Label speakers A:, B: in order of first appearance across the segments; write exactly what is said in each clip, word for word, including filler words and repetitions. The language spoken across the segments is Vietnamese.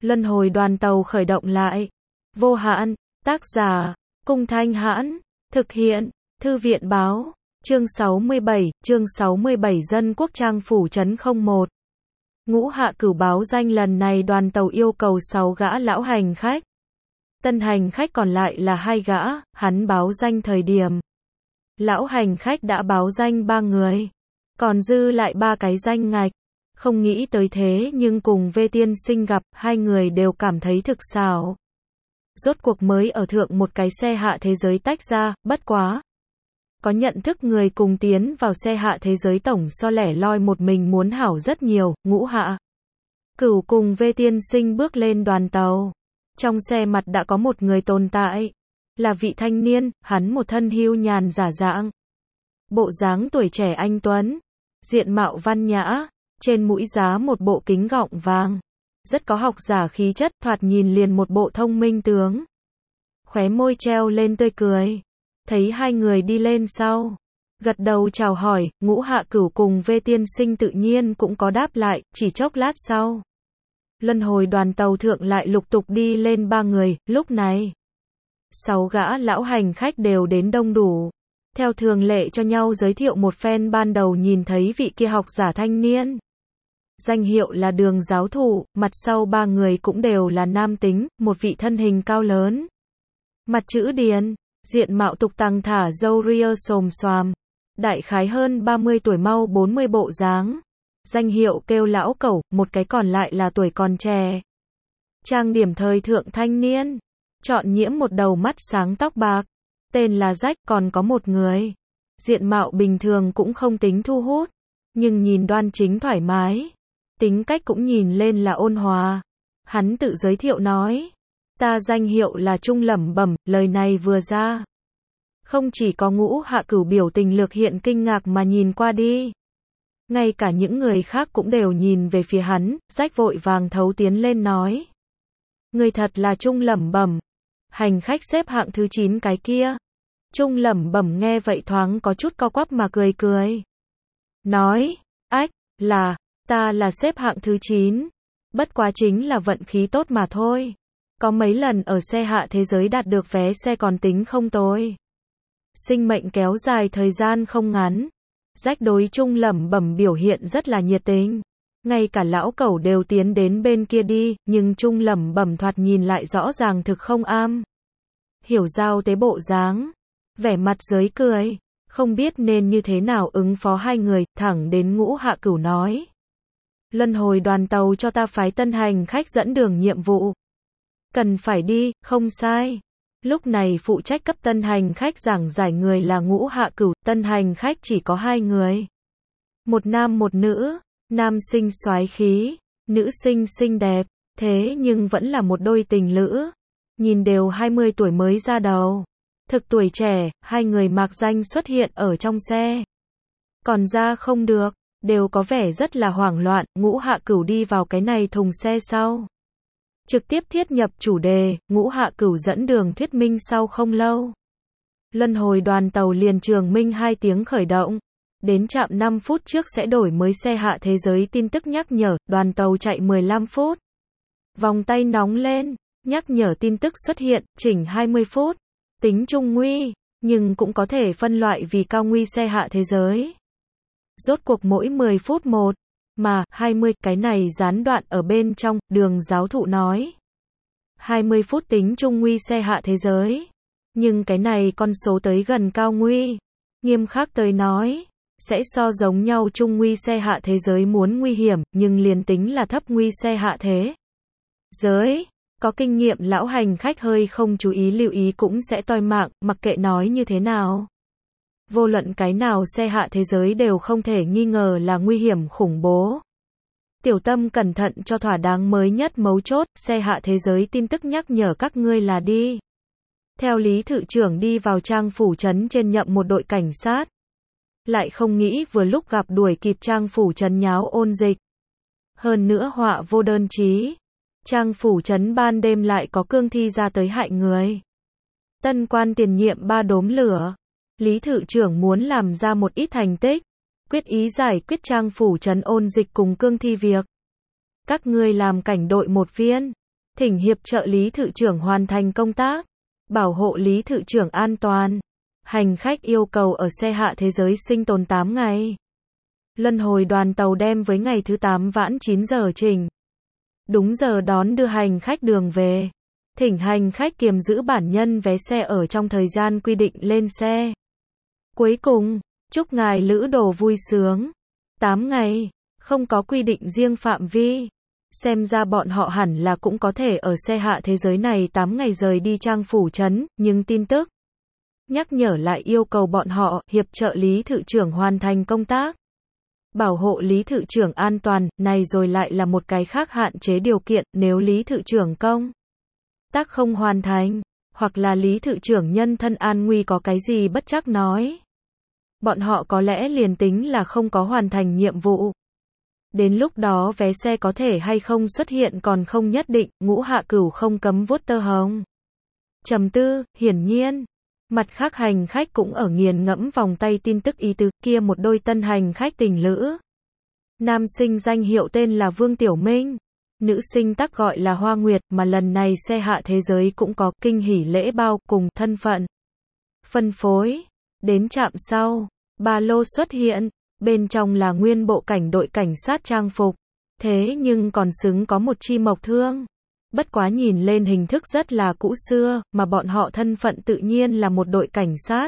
A: Luân hồi đoàn tàu khởi động lại. Vô hạn, tác giả, Cung Thanh Hãn, thực hiện, Thư viện Báo, chương sáu mươi bảy, chương sáu mươi bảy Dân Quốc Trang Phủ Trấn không một. Ngũ Hạ Cửu báo danh lần này đoàn tàu yêu cầu sáu gã lão hành khách. Tân hành khách còn lại là hai gã, hắn báo danh thời điểm. Lão hành khách đã báo danh ba người, còn dư lại ba cái danh ngạch. Không nghĩ tới thế nhưng cùng Vê Tiên Sinh gặp, hai người đều cảm thấy thực xảo. Rốt cuộc mới ở thượng một cái xe hạ thế giới tách ra, bất quá. Có nhận thức người cùng tiến vào xe hạ thế giới tổng so lẻ loi một mình muốn hảo rất nhiều. Ngũ Hạ Cửu cùng Vê Tiên Sinh bước lên đoàn tàu. Trong xe mặt đã có một người tồn tại. Là vị thanh niên, hắn một thân hưu nhàn giả dạng. Bộ dáng tuổi trẻ anh tuấn. Diện mạo văn nhã. Trên mũi giá một bộ kính gọng vàng. Rất có học giả khí chất, thoạt nhìn liền một bộ thông minh tướng. Khóe môi treo lên tươi cười. Thấy hai người đi lên sau. Gật đầu chào hỏi, Ngũ Hạ Cửu cùng Vê Tiên Sinh tự nhiên cũng có đáp lại, chỉ chốc lát sau. Luân hồi đoàn tàu thượng lại lục tục đi lên ba người, lúc này. Sáu gã lão hành khách đều đến đông đủ. Theo thường lệ cho nhau giới thiệu một phen ban đầu nhìn thấy vị kia học giả thanh niên. Danh hiệu là Đường giáo thụ, mặt sau ba người cũng đều là nam tính, một vị thân hình cao lớn. Mặt chữ điền, diện mạo tục tằng thả râu ria xồm xoàm. Đại khái hơn ba mươi tuổi mau bốn mươi bộ dáng. Danh hiệu kêu lão cẩu, một cái còn lại là tuổi còn trẻ. Trang điểm thời thượng thanh niên. Chọn nhiễm một đầu mắt sáng tóc bạc. Tên là Rách, còn có một người. Diện mạo bình thường cũng không tính thu hút. Nhưng nhìn đoan chính thoải mái. Tính cách cũng nhìn lên là ôn hòa. Hắn tự giới thiệu nói. Ta danh hiệu là Trung lẩm bẩm, lời này vừa ra. Không chỉ có Ngũ Hạ Cửu biểu tình lược hiện kinh ngạc mà nhìn qua đi. Ngay cả những người khác cũng đều nhìn về phía hắn, Rách vội vàng thấu tiến lên nói. Người thật là Trung lẩm bẩm. Hành khách xếp hạng thứ chín cái kia. Trung lẩm bẩm nghe vậy thoáng có chút co quắp mà cười cười. Nói, ách, là, ta là xếp hạng thứ chín. Bất quá chính là vận khí tốt mà thôi. Có mấy lần ở xe hạ thế giới đạt được vé xe còn tính không tồi. Sinh mệnh kéo dài thời gian không ngắn. Rách đối Trung lẩm bẩm biểu hiện rất là nhiệt tình. Ngay cả lão cẩu đều tiến đến bên kia đi, nhưng Trung lẩm bẩm thoạt nhìn lại rõ ràng thực không am. Hiểu giao tế bộ dáng. Vẻ mặt giới cười. Không biết nên như thế nào ứng phó hai người, thẳng đến Ngũ Hạ Cửu nói. Luân hồi đoàn tàu cho ta phái tân hành khách dẫn đường nhiệm vụ. Cần phải đi, không sai. Lúc này phụ trách cấp tân hành khách giảng giải người là Ngũ Hạ Cửu, tân hành khách chỉ có hai người. Một nam một nữ, nam sinh soái khí, nữ sinh xinh đẹp, thế nhưng vẫn là một đôi tình lữ. Nhìn đều hai mươi tuổi mới ra đầu. Thực tuổi trẻ, hai người mạc danh xuất hiện ở trong xe. Còn ra không được, đều có vẻ rất là hoảng loạn, Ngũ Hạ Cửu đi vào cái này thùng xe sau. Trực tiếp thiết nhập chủ đề, Ngũ Hạ Cửu dẫn đường thuyết minh sau không lâu. Luân hồi đoàn tàu liền trường minh hai tiếng khởi động. Đến trạm năm phút trước sẽ đổi mới xe hạ thế giới tin tức nhắc nhở, đoàn tàu chạy mười lăm phút. Vòng tay nóng lên, nhắc nhở tin tức xuất hiện, chỉnh hai mươi phút. Tính trung nguy, nhưng cũng có thể phân loại vì cao nguy xe hạ thế giới. Rốt cuộc mỗi mười phút một, mà, hai mươi, cái này gián đoạn ở bên trong, Đường giáo thụ nói. hai mươi phút tính trung nguy xe hạ thế giới. Nhưng cái này con số tới gần cao nguy. Nghiêm khắc tới nói, sẽ so giống nhau trung nguy xe hạ thế giới muốn nguy hiểm, nhưng liền tính là thấp nguy xe hạ thế giới. Có kinh nghiệm lão hành khách hơi không chú ý lưu ý cũng sẽ toi mạng, mặc kệ nói như thế nào. Vô luận cái nào xe hạ thế giới đều không thể nghi ngờ là nguy hiểm khủng bố. Tiểu tâm cẩn thận cho thỏa đáng mới nhất mấu chốt, xe hạ thế giới tin tức nhắc nhở các ngươi là đi. Theo lý thự trưởng đi vào Trang Phủ Trấn trên nhậm một đội cảnh sát. Lại không nghĩ vừa lúc gặp đuổi kịp Trang Phủ Trấn nháo ôn dịch. Hơn nữa họa vô đơn chí. Trang Phủ Trấn ban đêm lại có cương thi ra tới hại người. Tân quan tiền nhiệm ba đốm lửa. Lý thự trưởng muốn làm ra một ít thành tích. Quyết ý giải quyết Trang Phủ Trấn ôn dịch cùng cương thi việc. Các ngươi làm cảnh đội một viên. Thỉnh hiệp trợ Lý Thự trưởng hoàn thành công tác, bảo hộ Lý Thự trưởng an toàn. Hành khách yêu cầu ở xe Hạ Thế Giới sinh tồn tám ngày. Luân hồi đoàn tàu đem với ngày thứ tám vãn chín giờ chỉnh. Đúng giờ đón đưa hành khách đường về. Thỉnh hành khách kiềm giữ bản nhân vé xe ở trong thời gian quy định lên xe. Cuối cùng, chúc ngài lữ đồ vui sướng. tám ngày, không có quy định riêng phạm vi. Xem ra bọn họ hẳn là cũng có thể ở xe Hạ Thế Giới này tám ngày rời đi Trang Phủ Trấn, nhưng tin tức nhắc nhở lại yêu cầu bọn họ hiệp trợ Lý Thự trưởng hoàn thành công tác. Bảo hộ Lý Thự trưởng an toàn, này rồi lại là một cái khác hạn chế điều kiện, nếu Lý Thự trưởng công tác không hoàn thành, hoặc là Lý Thự trưởng nhân thân an nguy có cái gì bất trắc nói. Bọn họ có lẽ liền tính là không có hoàn thành nhiệm vụ. Đến lúc đó vé xe có thể hay không xuất hiện còn không nhất định, Ngũ Hạ Cửu không cấm vuốt tơ hồng. Trầm tư, hiển nhiên. Mặt khác hành khách cũng ở nghiền ngẫm vòng tay tin tức ý tứ kia một đôi tân hành khách tình lữ. Nam sinh danh hiệu tên là Vương Tiểu Minh. Nữ sinh tắc gọi là Hoa Nguyệt mà lần này xe Hạ Thế Giới cũng có kinh hỉ lễ bao cùng thân phận. Phân phối. Đến trạm sau, ba lô xuất hiện. Bên trong là nguyên bộ cảnh đội cảnh sát trang phục. Thế nhưng còn xứng có một chi mộc thương. Bất quá nhìn lên hình thức rất là cũ xưa, mà bọn họ thân phận tự nhiên là một đội cảnh sát.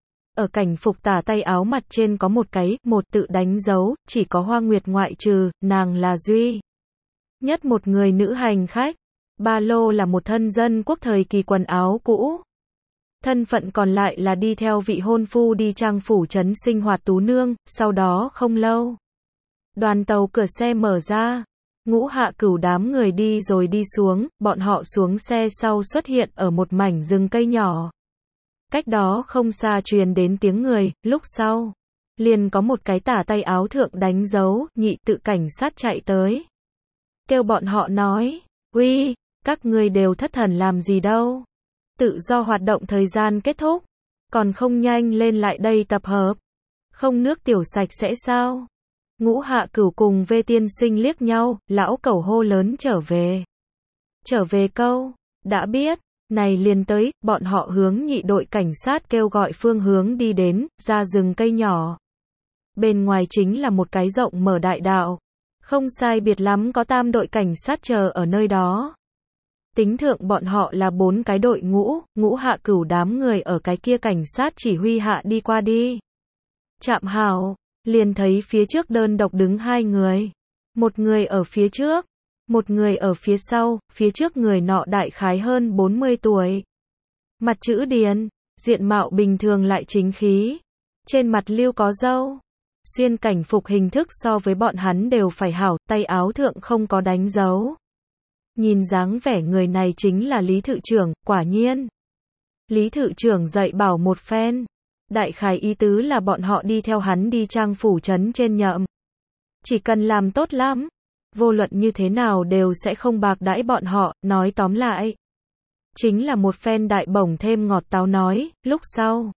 A: Ở cảnh phục tả tay áo mặt trên có một cái, một tự đánh dấu, chỉ có Hoa Nguyệt ngoại trừ, nàng là duy nhất một người nữ hành khách. Ba lô là một thân dân quốc thời kỳ quần áo cũ. Thân phận còn lại là đi theo vị hôn phu đi Trang Phủ Trấn sinh hoạt tú nương, sau đó không lâu. Đoàn tàu cửa xe mở ra. Ngũ Hạ Cửu đám người đi rồi đi xuống, bọn họ xuống xe sau xuất hiện ở một mảnh rừng cây nhỏ. Cách đó không xa truyền đến tiếng người, lúc sau, liền có một cái tả tay áo thượng đánh dấu, nhị tự cảnh sát chạy tới. Kêu bọn họ nói, uy, các ngươi đều thất thần làm gì đâu. Tự do hoạt động thời gian kết thúc, còn không nhanh lên lại đây tập hợp. Không nước tiểu sạch sẽ sao? Ngũ Hạ Cửu cùng Vê tiên sinh liếc nhau, lão cẩu hô lớn trở về. Trở về câu, đã biết, này liền tới, bọn họ hướng nhị đội cảnh sát kêu gọi phương hướng đi đến, ra rừng cây nhỏ. Bên ngoài chính là một cái rộng mở đại đạo. Không sai biệt lắm có tam đội cảnh sát chờ ở nơi đó. Tính thượng bọn họ là bốn cái đội ngũ, Ngũ Hạ Cửu đám người ở cái kia cảnh sát chỉ huy hạ đi qua đi. Chạm hào, liền thấy phía trước đơn độc đứng hai người. Một người ở phía trước, một người ở phía sau, phía trước người nọ đại khái hơn bốn mươi tuổi. Mặt chữ điền, diện mạo bình thường lại chính khí. Trên mặt lưu có râu. Xuyên cảnh phục hình thức so với bọn hắn đều phải hảo, tay áo thượng không có đánh dấu. Nhìn dáng vẻ người này chính là Lý Thự trưởng, quả nhiên. Lý Thự trưởng dạy bảo một phen. Đại khái ý tứ là bọn họ đi theo hắn đi Trang Phủ Trấn trên nhậm. Chỉ cần làm tốt lắm, vô luận như thế nào đều sẽ không bạc đãi bọn họ, nói tóm lại. Chính là một phen đại bổng thêm ngọt táo nói, lúc sau.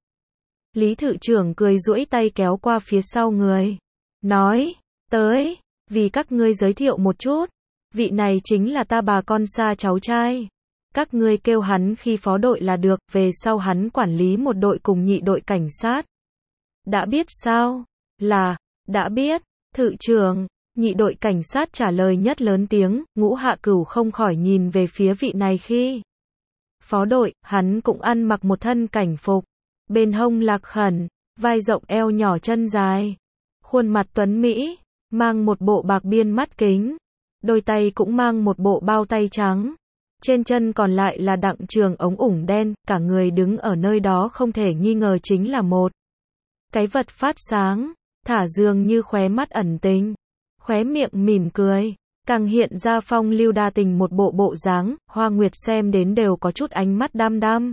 A: Lý Thự trưởng cười duỗi tay kéo qua phía sau người. Nói, tới, vì các ngươi giới thiệu một chút. Vị này chính là ta bà con xa cháu trai. Các ngươi kêu hắn khi phó đội là được, về sau hắn quản lý một đội cùng nhị đội cảnh sát. Đã biết sao? Là, đã biết, Thự trưởng, nhị đội cảnh sát trả lời nhất lớn tiếng, Ngũ Hạ Cửu không khỏi nhìn về phía vị này khi. Phó đội, hắn cũng ăn mặc một thân cảnh phục. Bên hông lạc khẩn, vai rộng eo nhỏ chân dài. Khuôn mặt tuấn Mỹ, mang một bộ bạc biên mắt kính. Đôi tay cũng mang một bộ bao tay trắng. Trên chân còn lại là đặng trường ống ủng đen, cả người đứng ở nơi đó không thể nghi ngờ chính là một cái vật phát sáng, thả dường như khóe mắt ẩn tình, khóe miệng mỉm cười, càng hiện ra phong lưu đa tình một bộ bộ dáng, Hoa Nguyệt xem đến đều có chút ánh mắt đăm đăm.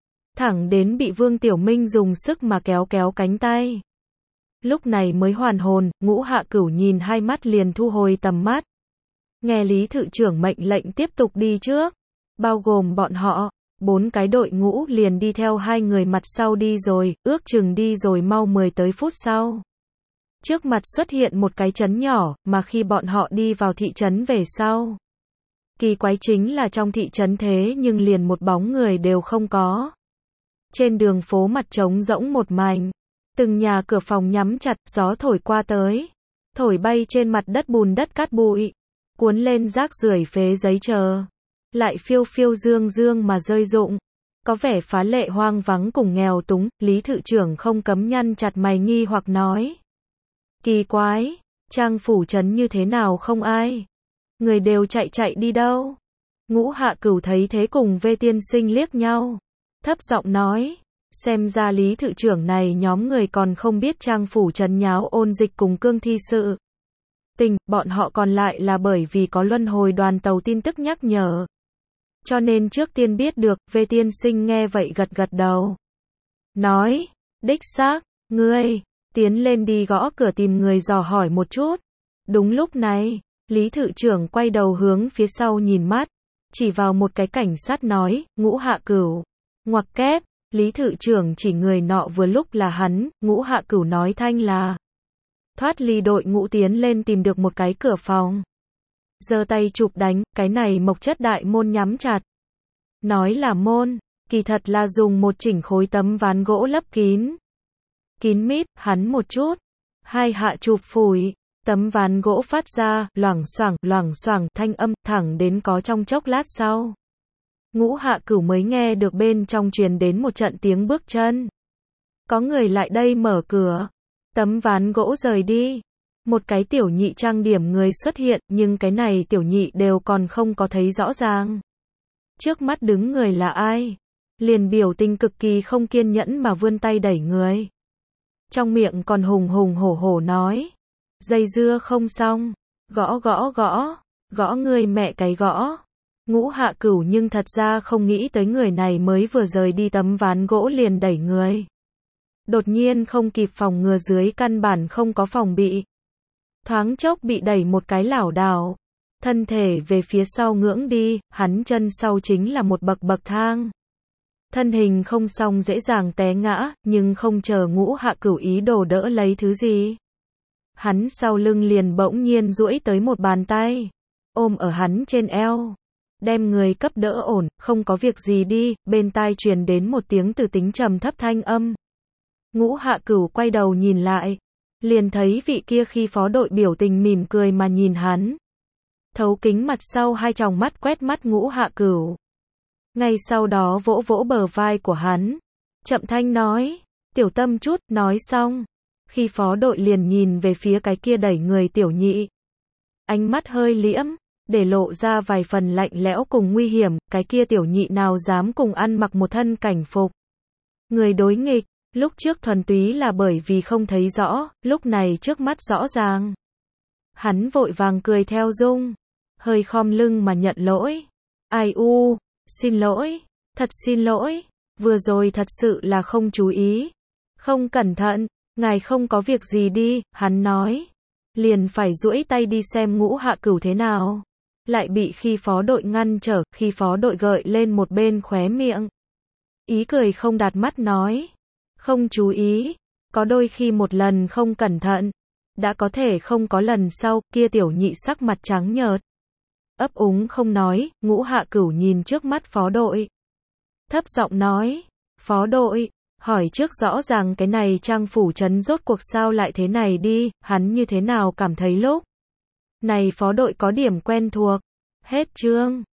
A: Thẳng đến bị Vương Tiểu Minh dùng sức mà kéo kéo cánh tay. Lúc này mới hoàn hồn, Ngũ Hạ Cửu nhìn hai mắt liền thu hồi tầm mắt. Nghe Lý Thự trưởng mệnh lệnh tiếp tục đi trước, bao gồm bọn họ, bốn cái đội ngũ liền đi theo hai người mặt sau đi rồi, ước chừng đi rồi mau mười tới phút sau. Trước mặt xuất hiện một cái trấn nhỏ, mà khi bọn họ đi vào thị trấn về sau, Kỳ quái chính là trong thị trấn thế nhưng liền một bóng người đều không có. Trên đường phố mặt trống rỗng một mảnh. Từng nhà cửa phòng nhắm chặt, gió thổi qua tới. Thổi bay trên mặt đất bùn đất cát bụi. Cuốn lên rác rưởi phế giấy chờ. Lại phiêu phiêu dương dương mà rơi rụng. Có vẻ phá lệ hoang vắng cùng nghèo túng, Lý Thự Trưởng không cấm nhăn chặt mày nghi hoặc nói. Kỳ quái, Trang phủ trấn như thế nào không ai? Người đều chạy chạy đi đâu? Ngũ Hạ Cửu thấy thế cùng Vê Tiên Sinh liếc nhau. Thấp giọng nói, xem ra Lý Thự Trưởng này nhóm người còn không biết Trang phủ trấn nháo ôn dịch cùng cương thi sự. Tình, bọn họ còn lại là bởi vì có luân hồi đoàn tàu tin tức nhắc nhở. Cho nên trước tiên biết được, Vê Tiên Sinh nghe vậy gật gật đầu. Nói, đích xác, ngươi, tiến lên đi gõ cửa tìm người dò hỏi một chút. Đúng lúc này, Lý Thự Trưởng quay đầu hướng phía sau nhìn mắt, chỉ vào một cái cảnh sát nói, Ngũ Hạ Cửu. Ngoặc kép, Lý Thự Trưởng chỉ người nọ vừa lúc là hắn, Ngũ Hạ Cửu nói thanh là. Thoát ly đội ngũ tiến lên tìm được một cái cửa phòng. Giơ tay chụp đánh, cái này mộc chất đại môn nhắm chặt. Nói là môn, kỳ thật là dùng một chỉnh khối tấm ván gỗ lấp kín. Kín mít, hắn một chút. Hai hạ chụp phủi, tấm ván gỗ phát ra, loảng xoảng, loảng xoảng, thanh âm, thẳng đến có trong chốc lát sau. Ngũ Hạ Cửu mới nghe được bên trong truyền đến một trận tiếng bước chân. Có người lại đây mở cửa. Tấm ván gỗ rời đi. Một cái tiểu nhị trang điểm người xuất hiện, nhưng cái này tiểu nhị đều còn không có thấy rõ ràng. Trước mắt đứng người là ai? Liền biểu tình cực kỳ không kiên nhẫn mà vươn tay đẩy người. Trong miệng còn hùng hùng hổ hổ nói. Dây dưa không xong. Gõ gõ gõ. Gõ người mẹ cái gõ. Ngũ Hạ Cửu nhưng thật ra không nghĩ tới người này mới vừa rời đi tấm ván gỗ liền đẩy người. Đột nhiên không kịp phòng ngừa dưới căn bản không có phòng bị. Thoáng chốc bị đẩy một cái lảo đảo. Thân thể về phía sau ngưỡng đi, hắn chân sau chính là một bậc bậc thang. Thân hình không xong dễ dàng té ngã, nhưng không chờ Ngũ Hạ Cửu ý đồ đỡ lấy thứ gì. Hắn sau lưng liền bỗng nhiên duỗi tới một bàn tay. Ôm ở hắn trên eo. Đem người cấp đỡ ổn, không có việc gì đi, bên tai truyền đến một tiếng từ tính trầm thấp thanh âm. Ngũ Hạ Cửu quay đầu nhìn lại. Liền thấy vị kia khi phó đội biểu tình mỉm cười mà nhìn hắn. Thấu kính mặt sau hai tròng mắt quét mắt Ngũ Hạ Cửu. Ngay sau đó vỗ vỗ bờ vai của hắn. Chậm thanh nói. Tiểu tâm chút, nói xong. Khi phó đội liền nhìn về phía cái kia đẩy người tiểu nhị. Ánh mắt hơi liễm, để lộ ra vài phần lạnh lẽo cùng nguy hiểm, cái kia tiểu nhị nào dám cùng ăn mặc một thân cảnh phục. Người đối nghịch, lúc trước thuần túy là bởi vì không thấy rõ, lúc này trước mắt rõ ràng. Hắn vội vàng cười theo dung, hơi khom lưng mà nhận lỗi. Ai u, xin lỗi, thật xin lỗi, vừa rồi thật sự là không chú ý. Không cẩn thận, ngài không có việc gì đi, hắn nói. Liền phải duỗi tay đi xem Ngũ Hạ Cửu thế nào. Lại bị khi phó đội ngăn trở, khi phó đội gợi lên một bên khóe miệng. Ý cười không đạt mắt nói. Không chú ý, có đôi khi một lần không cẩn thận, đã có thể không có lần sau, kia tiểu nhị sắc mặt trắng nhợt. Ấp úng không nói, Ngũ Hạ Cửu nhìn trước mắt phó đội. Thấp giọng nói, phó đội, hỏi trước rõ ràng cái này Trang phủ trấn rốt cuộc sao lại thế này đi, hắn như thế nào cảm thấy lúc này phó đội có điểm quen thuộc. Hết chương.